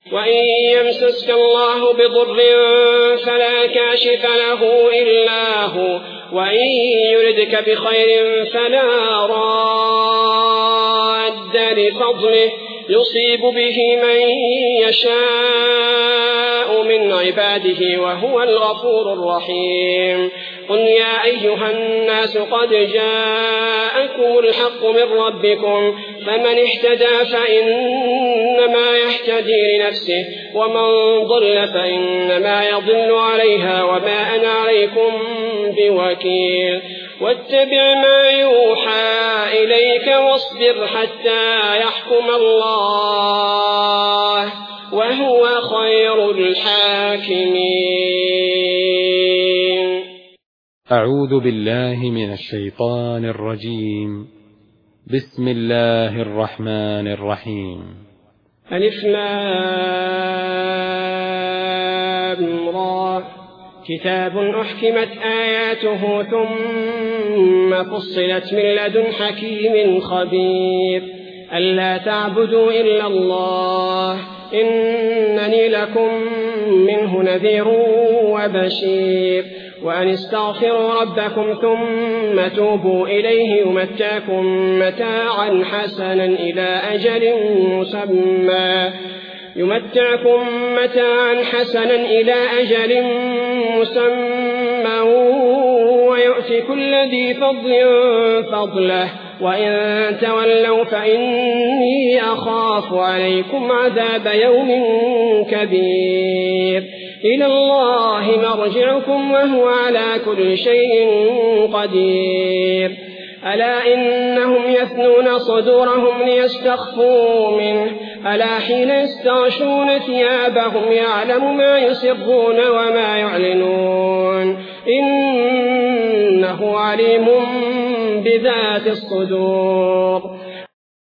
وإن يمسسك الله بضر فلا كاشف له إلا هو، وإن يردك بخير فلا راد لفضله يصيب به من يشاء من عباده وهو الغفور الرحيم. قل يا أيها الناس قد جاءكم الحق من ربكم، فمن اهتدى فإنما يهتدي لنفسه، ومن ضل فإنما يضل عليها وما أنا عليكم بوكيل. واتبع ما يوحى إليك واصبر حتى يحكم الله وهو خير الحاكمين. أعوذ بالله من الشيطان الرجيم. بسم الله الرحمن الرحيم. ألف لام را كتاب أحكمت آياته ثم فصلت من لدن حكيم خبير ألا تعبدوا إلا الله إنني لكم منه نذير وبشير. وأن استغفروا ربكم ثم توبوا إليه يمتعكم متاعا حسنا إلى أجل مسمى ويؤتي كل ذي فضل فضله، وإن تولوا فإني أخاف عليكم عذاب يوم كبير. إلى الله مرجعكم وهو على كل شيء قدير. ألا إنهم يثنون صدورهم ليستخفوا منه، ألا حين يستغشون ثيابهم يعلم ما يسرون وما يعلنون إنه عليم بذات الصدور.